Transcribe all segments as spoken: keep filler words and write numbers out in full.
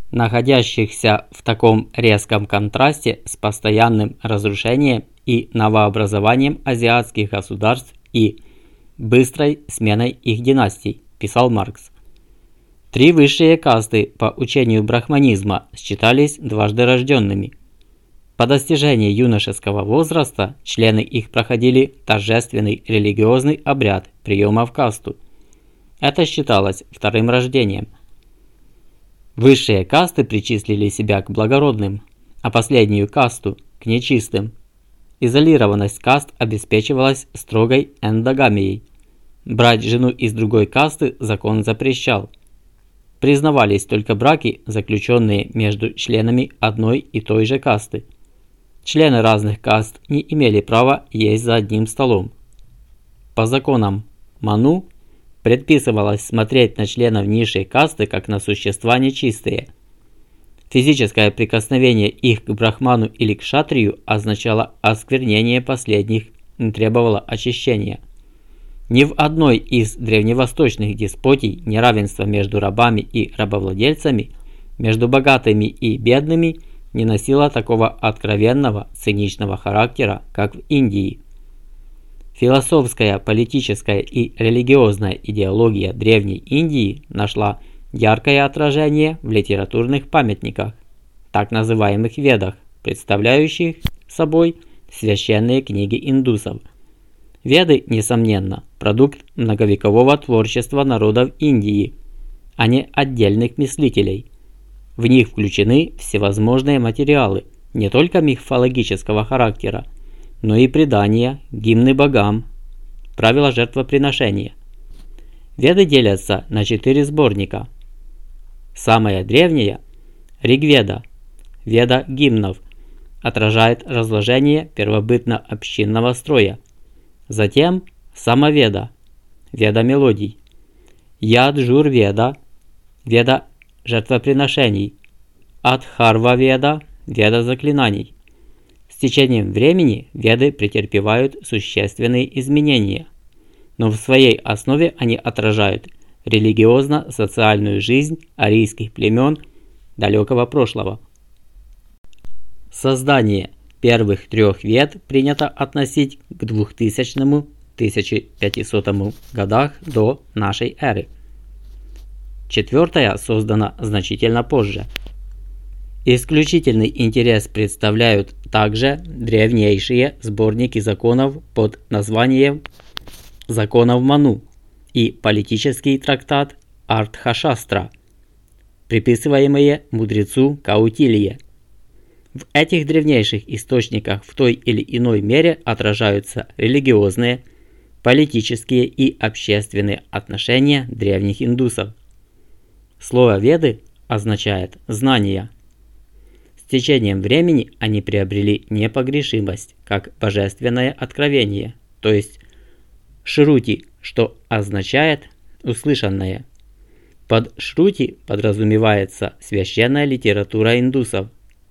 находящихся в таком резком контрасте с постоянным разрушением и новообразованием азиатских государств и быстрой сменой их династий, писал Маркс. Три высшие касты по учению брахманизма считались дважды рожденными. По достижении юношеского возраста члены их проходили торжественный религиозный обряд приема в касту. Это считалось вторым рождением. Высшие касты причислили себя к благородным, а последнюю касту – к нечистым. Изолированность каст обеспечивалась строгой эндогамией. Брать жену из другой касты закон запрещал. Признавались только браки, заключенные между членами одной и той же касты. Члены разных каст не имели права есть за одним столом. По законам Ману предписывалось смотреть на членов низшей касты как на существа нечистые. Физическое прикосновение их к брахману или к кшатрию означало осквернение последних и требовало очищения. Ни в одной из древневосточных деспотий неравенство между рабами и рабовладельцами, между богатыми и бедными не носило такого откровенного, циничного характера, как в Индии. Философская, политическая и религиозная идеология Древней Индии нашла яркое отражение в литературных памятниках, так называемых ведах, представляющих собой священные книги индусов. Веды, несомненно, продукт многовекового творчества народов Индии, а не отдельных мыслителей. В них включены всевозможные материалы, не только мифологического характера, но и предания, гимны богам, правила жертвоприношения. Веды делятся на четыре сборника. Самая древняя – Ригведа, веда гимнов, отражает разложение первобытно-общинного строя. Затем Самаведа, веда мелодий, Яджур-веда, веда жертвоприношений, Адхарва-веда, веда заклинаний. С течением времени веды претерпевают существенные изменения, но в своей основе они отражают религиозно-социальную жизнь арийских племен далекого прошлого. Создание первых трех вед принято относить к двухтысячному — тысяча пятисотому годах до нашей эры. Четвертая создана значительно позже. Исключительный интерес представляют также древнейшие сборники законов под названием «Законов Ману» и политический трактат Артхашастра, приписываемые мудрецу Каутилье. В этих древнейших источниках в той или иной мере отражаются религиозные, политические и общественные отношения древних индусов. Слово «веды» означает «знания». С течением времени они приобрели непогрешимость, как божественное откровение, то есть шрути, что означает «услышанное». Под шрути подразумевается священная литература индусов.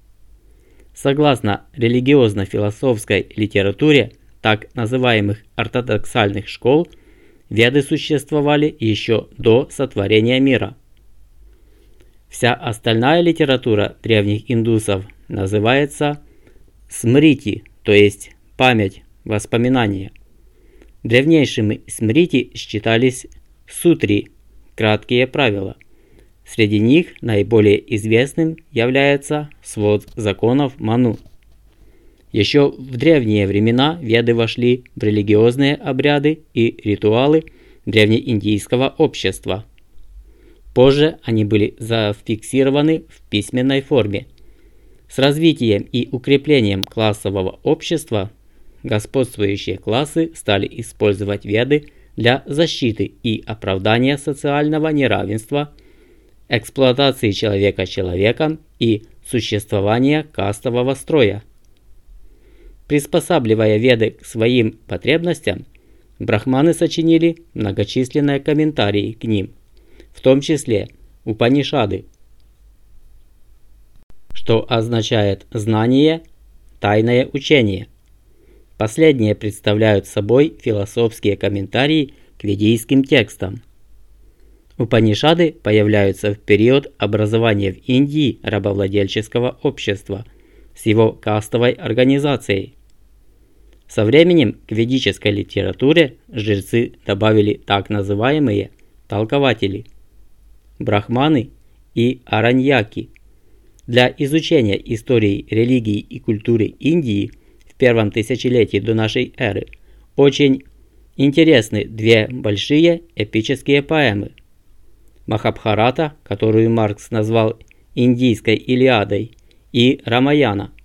Согласно религиозно-философской литературе так называемых ортодоксальных школ, веды существовали еще до сотворения мира. Вся остальная литература древних индусов называется смрити, то есть память, воспоминания. Древнейшими смрити считались сутри, краткие правила. Среди них наиболее известным является свод законов Ману. Еще в древние времена веды вошли в религиозные обряды и ритуалы древнеиндийского общества. Позже они были зафиксированы в письменной форме. С развитием и укреплением классового общества господствующие классы стали использовать веды для защиты и оправдания социального неравенства, эксплуатации человека человеком и существования кастового строя. Приспосабливая веды к своим потребностям, брахманы сочинили многочисленные комментарии к ним, в том числе Упанишады, что означает «знание», «тайное учение». Последние представляют собой философские комментарии к ведийским текстам. Упанишады появляются в период образования в Индии рабовладельческого общества с его кастовой организацией. Со временем к ведической литературе жрецы добавили так называемые толкователи, брахманы и араньяки. Для изучения истории религии и культуры Индии в первом тысячелетии до нашей эры очень интересны две большие эпические поэмы: Махабхарата, которую Маркс назвал индийской Илиадой, и Рамаяна,